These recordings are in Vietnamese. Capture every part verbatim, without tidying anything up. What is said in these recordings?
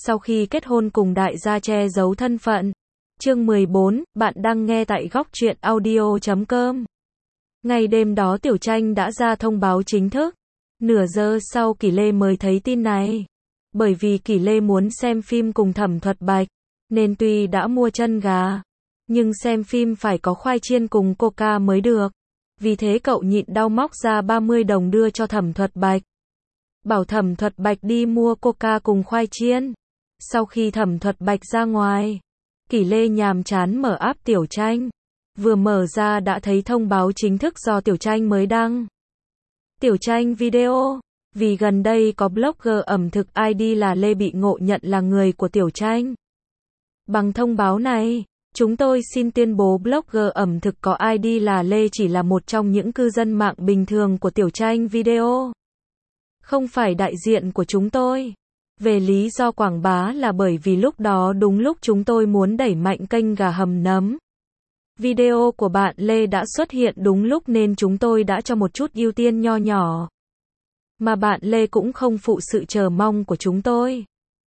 sau khi kết hôn cùng đại gia che giấu thân phận. Chương mười bốn, bạn đang nghe tại góc truyện audio chấm com. Ngày đêm đó Tiểu Tranh đã ra thông báo chính thức. Nửa giờ sau Kỷ Lê mới thấy tin này. Bởi vì Kỷ Lê muốn xem phim cùng Thẩm Thuật Bạch, nên tuy đã mua chân gà, nhưng xem phim phải có khoai chiên cùng coca mới được. Vì thế cậu nhịn đau móc ra ba mươi đồng đưa cho Thẩm Thuật Bạch. Bảo Thẩm Thuật Bạch đi mua coca cùng khoai chiên. Sau khi Thẩm Thuật Bạch ra ngoài, Kỷ Lê nhàm chán mở app Tiểu Tranh. Vừa mở ra đã thấy thông báo chính thức do Tiểu Tranh mới đăng. Tiểu Tranh video. Vì gần đây có blogger ẩm thực i đê là Lê bị ngộ nhận là người của Tiểu Tranh. Bằng thông báo này, chúng tôi xin tuyên bố blogger ẩm thực có i đê là Lê chỉ là một trong những cư dân mạng bình thường của Tiểu Tranh video. Không phải đại diện của chúng tôi. Về lý do quảng bá là bởi vì lúc đó đúng lúc chúng tôi muốn đẩy mạnh kênh Gà Hầm Nấm. Video của bạn Lê đã xuất hiện đúng lúc nên chúng tôi đã cho một chút ưu tiên nho nhỏ. Mà bạn Lê cũng không phụ sự chờ mong của chúng tôi.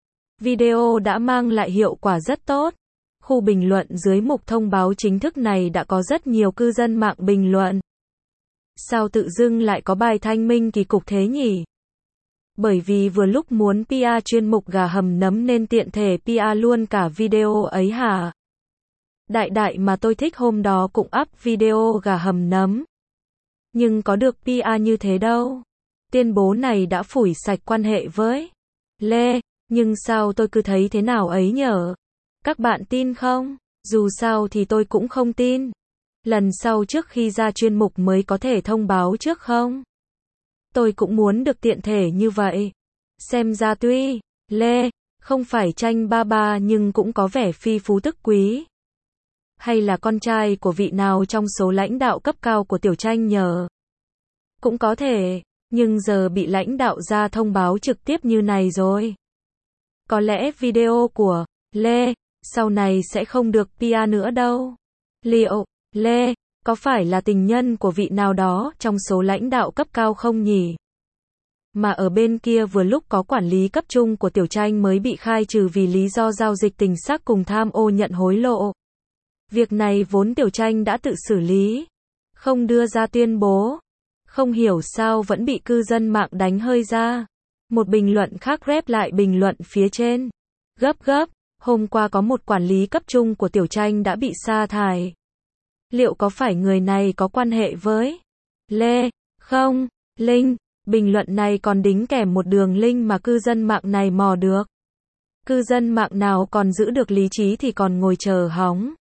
Video đã mang lại hiệu quả rất tốt. Khu bình luận dưới mục thông báo chính thức này đã có rất nhiều cư dân mạng bình luận. Sao tự dưng lại có bài thanh minh kỳ cục thế nhỉ? Bởi vì vừa lúc muốn pê e chuyên mục Gà Hầm Nấm nên tiện thể pê e luôn cả video ấy hả? Đại đại mà tôi thích hôm đó cũng up video Gà Hầm Nấm. Nhưng có được pê e như thế đâu. Tuyên bố này đã phủi sạch quan hệ với Lê, nhưng sao tôi cứ thấy thế nào ấy nhở? Các bạn tin không? Dù sao thì tôi cũng không tin. Lần sau trước khi ra chuyên mục mới có thể thông báo trước không? Tôi cũng muốn được tiện thể như vậy. Xem ra tuy Lê không phải Tranh ba ba nhưng cũng có vẻ phi phú tức quý. Hay là con trai của vị nào trong số lãnh đạo cấp cao của Tiểu Tranh nhờ? Cũng có thể, nhưng giờ bị lãnh đạo ra thông báo trực tiếp như này rồi. Có lẽ video của Lê sau này sẽ không được pê e nữa đâu. Liệu Lê có phải là tình nhân của vị nào đó trong số lãnh đạo cấp cao không nhỉ? Mà ở bên kia vừa lúc có quản lý cấp trung của Tiểu Tranh mới bị khai trừ vì lý do giao dịch tình sắc cùng tham ô nhận hối lộ. Việc này vốn Tiểu Tranh đã tự xử lý, không đưa ra tuyên bố. Không hiểu sao vẫn bị cư dân mạng đánh hơi ra. Một bình luận khác rep lại bình luận phía trên. Gấp gấp, hôm qua có một quản lý cấp trung của Tiểu Tranh đã bị sa thải. Liệu có phải người này có quan hệ với Lê không? Link, bình luận này còn đính kèm một đường link mà cư dân mạng này mò được. Cư dân mạng nào còn giữ được lý trí thì còn ngồi chờ hóng.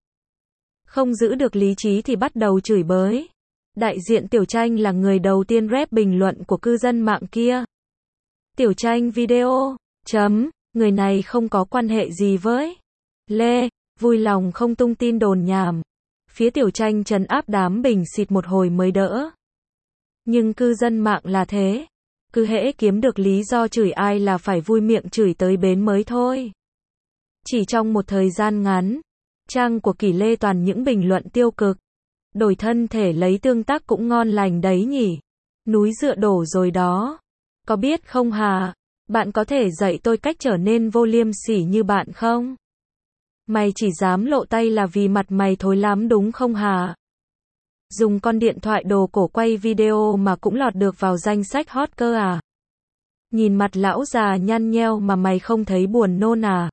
Không giữ được lý trí thì bắt đầu chửi bới. Đại diện Tiểu Tranh là người đầu tiên rep bình luận của cư dân mạng kia. Tiểu Tranh video, chấm, người này không có quan hệ gì với Lê, vui lòng không tung tin đồn nhảm. Phía Tiểu Tranh trấn áp đám bình xịt một hồi mới đỡ. Nhưng cư dân mạng là thế. Cứ hễ kiếm được lý do chửi ai là phải vui miệng chửi tới bến mới thôi. Chỉ trong một thời gian ngắn, trang của Kỷ Lê toàn những bình luận tiêu cực. Đổi thân thể lấy tương tác cũng ngon lành đấy nhỉ. Núi dựa đổ rồi đó. Có biết không hà? Bạn có thể dạy tôi cách trở nên vô liêm sỉ như bạn không? Mày chỉ dám lộ tay là vì mặt mày thối lắm đúng không hà? Dùng con điện thoại đồ cổ quay video mà cũng lọt được vào danh sách hot cơ à? Nhìn mặt lão già nhăn nheo mà mày không thấy buồn nôn à?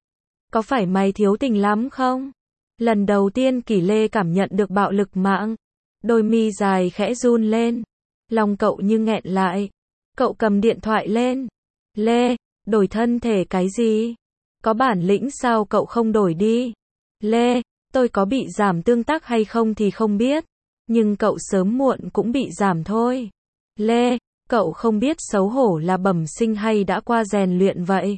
Có phải mày thiếu tình lắm không? Lần đầu tiên Kỷ Lê cảm nhận được bạo lực mạng. Đôi mi dài khẽ run lên. Lòng cậu như nghẹn lại. Cậu cầm điện thoại lên. Lê, đổi thân thể cái gì? Có bản lĩnh sao cậu không đổi đi? Lê, tôi có bị giảm tương tác hay không thì không biết. Nhưng cậu sớm muộn cũng bị giảm thôi. Lê, cậu không biết xấu hổ là bẩm sinh hay đã qua rèn luyện vậy?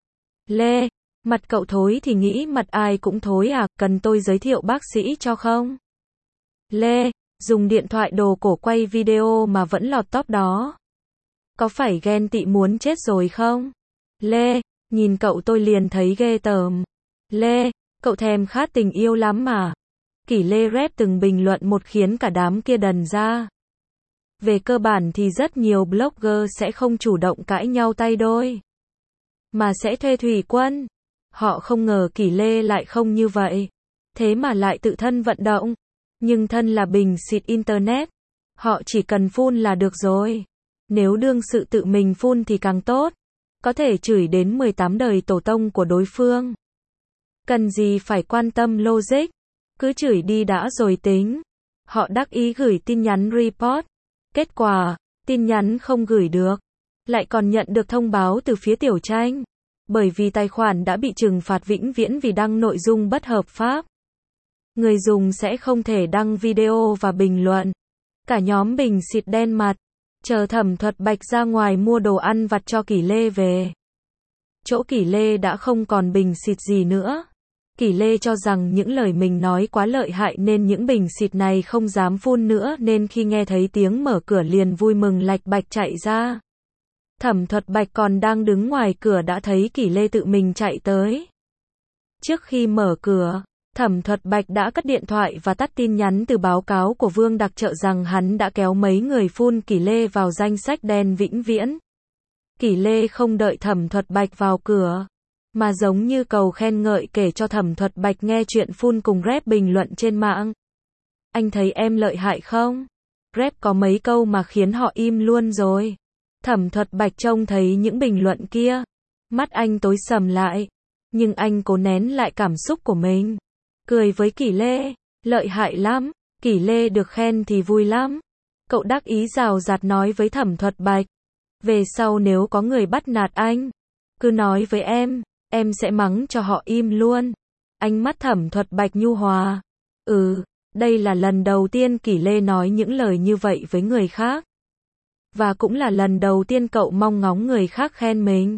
Lê, mặt cậu thối thì nghĩ mặt ai cũng thối à, cần tôi giới thiệu bác sĩ cho không? Lê, dùng điện thoại đồ cổ quay video mà vẫn lọt top đó. Có phải ghen tị muốn chết rồi không? Lê, nhìn cậu tôi liền thấy ghê tởm. Lê, cậu thèm khát tình yêu lắm mà. Kỷ Lê rep từng bình luận một khiến cả đám kia đần ra. Về cơ bản thì rất nhiều blogger sẽ không chủ động cãi nhau tay đôi. mà sẽ thuê thủy quân. Họ không ngờ Kỷ Lê lại không như vậy. Thế mà lại tự thân vận động. Nhưng thân là bình xịt internet. Họ chỉ cần phun là được rồi. Nếu đương sự tự mình phun thì càng tốt. Có thể chửi đến mười tám đời tổ tông của đối phương. Cần gì phải quan tâm logic. Cứ chửi đi đã rồi tính. Họ đắc ý gửi tin nhắn report. Kết quả, tin nhắn không gửi được. Lại còn nhận được thông báo từ phía Tiểu Tranh. Bởi vì tài khoản đã bị trừng phạt vĩnh viễn vì đăng nội dung bất hợp pháp. Người dùng sẽ không thể đăng video và bình luận. Cả nhóm bình xịt đen mặt. Chờ Thẩm Thuật Bạch ra ngoài mua đồ ăn vặt cho Kỷ Lê về. Chỗ Kỷ Lê đã không còn bình xịt gì nữa. Kỷ Lê cho rằng những lời mình nói quá lợi hại nên những bình xịt này không dám phun nữa, nên khi nghe thấy tiếng mở cửa liền vui mừng lạch bạch chạy ra. Thẩm Thuật Bạch còn đang đứng ngoài cửa đã thấy Kỷ Lê tự mình chạy tới. Trước khi mở cửa, Thẩm Thuật Bạch đã cất điện thoại và tắt tin nhắn từ báo cáo của Vương Đặc Trợ rằng hắn đã kéo mấy người phun Kỷ Lê vào danh sách đen vĩnh viễn. Kỷ Lê không đợi Thẩm Thuật Bạch vào cửa, mà giống như cầu khen ngợi kể cho Thẩm Thuật Bạch nghe chuyện phun cùng rep bình luận trên mạng. Anh thấy em lợi hại không? Rep có mấy câu mà khiến họ im luôn rồi. Thẩm Thuật Bạch trông thấy những bình luận kia. Mắt anh tối sầm lại. Nhưng anh cố nén lại cảm xúc của mình. Cười với Kỷ Lê. Lợi hại lắm. Kỷ Lê được khen thì vui lắm. Cậu đắc ý rào rạt nói với Thẩm Thuật Bạch. Về sau nếu có người bắt nạt anh, cứ nói với em. Em sẽ mắng cho họ im luôn. Ánh mắt Thẩm Thuật Bạch nhu hòa. Ừ, đây là lần đầu tiên Kỷ Lê nói những lời như vậy với người khác. Và cũng là lần đầu tiên cậu mong ngóng người khác khen mình.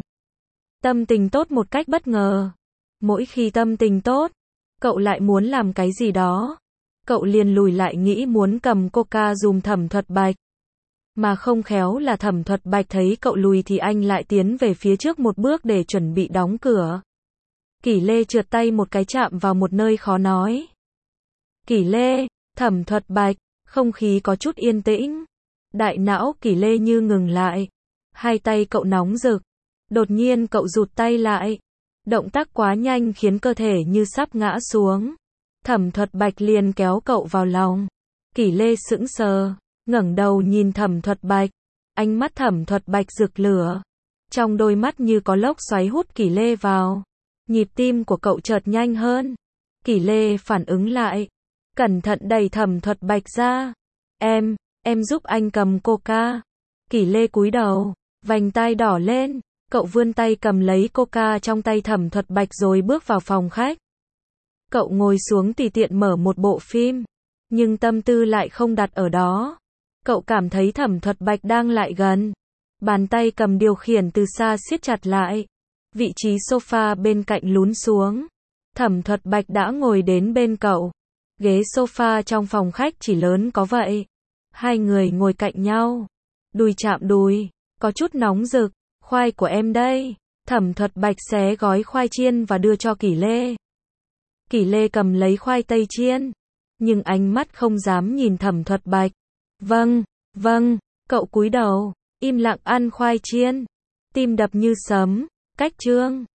Tâm tình tốt một cách bất ngờ. Mỗi khi tâm tình tốt, cậu lại muốn làm cái gì đó. Cậu liền lùi lại nghĩ muốn cầm coca dùm Thẩm Thuật Bạch. Mà không khéo là Thẩm Thuật Bạch thấy cậu lùi thì anh lại tiến về phía trước một bước để chuẩn bị đóng cửa. Kỷ Lê trượt tay một cái chạm vào một nơi khó nói. Kỷ Lê, Thẩm Thuật Bạch, không khí có chút yên tĩnh. Đại não Kỷ Lê như ngừng lại. Hai tay cậu nóng rực. Đột nhiên cậu rụt tay lại. Động tác quá nhanh khiến cơ thể như sắp ngã xuống. Thẩm Thuật Bạch liền kéo cậu vào lòng. Kỷ Lê sững sờ, ngẩng đầu nhìn Thẩm Thuật Bạch. Ánh mắt Thẩm Thuật Bạch rực lửa. Trong đôi mắt như có lốc xoáy hút Kỷ Lê vào. Nhịp tim của cậu chợt nhanh hơn. Kỷ Lê phản ứng lại. Cẩn thận đẩy Thẩm Thuật Bạch ra. Em, em giúp anh cầm coca. Kỷ Lê cúi đầu, vành tai đỏ lên. Cậu vươn tay cầm lấy coca trong tay Thẩm Thuật Bạch rồi bước vào phòng khách. Cậu ngồi xuống tùy tiện mở một bộ phim. Nhưng tâm tư lại không đặt ở đó. Cậu cảm thấy Thẩm Thuật Bạch đang lại gần. Bàn tay cầm điều khiển từ xa siết chặt lại. Vị trí sofa bên cạnh lún xuống. Thẩm Thuật Bạch đã ngồi đến bên cậu. Ghế sofa trong phòng khách chỉ lớn có vậy. Hai người ngồi cạnh nhau. Đùi chạm đùi. Có chút nóng rực. Khoai của em đây. Thẩm Thuật Bạch xé gói khoai chiên và đưa cho Kỷ Lê. Kỷ Lê cầm lấy khoai tây chiên. Nhưng ánh mắt không dám nhìn Thẩm Thuật Bạch. Vâng, vâng. Cậu cúi đầu. Im lặng ăn khoai chiên. Tim đập như sấm. Cách chương.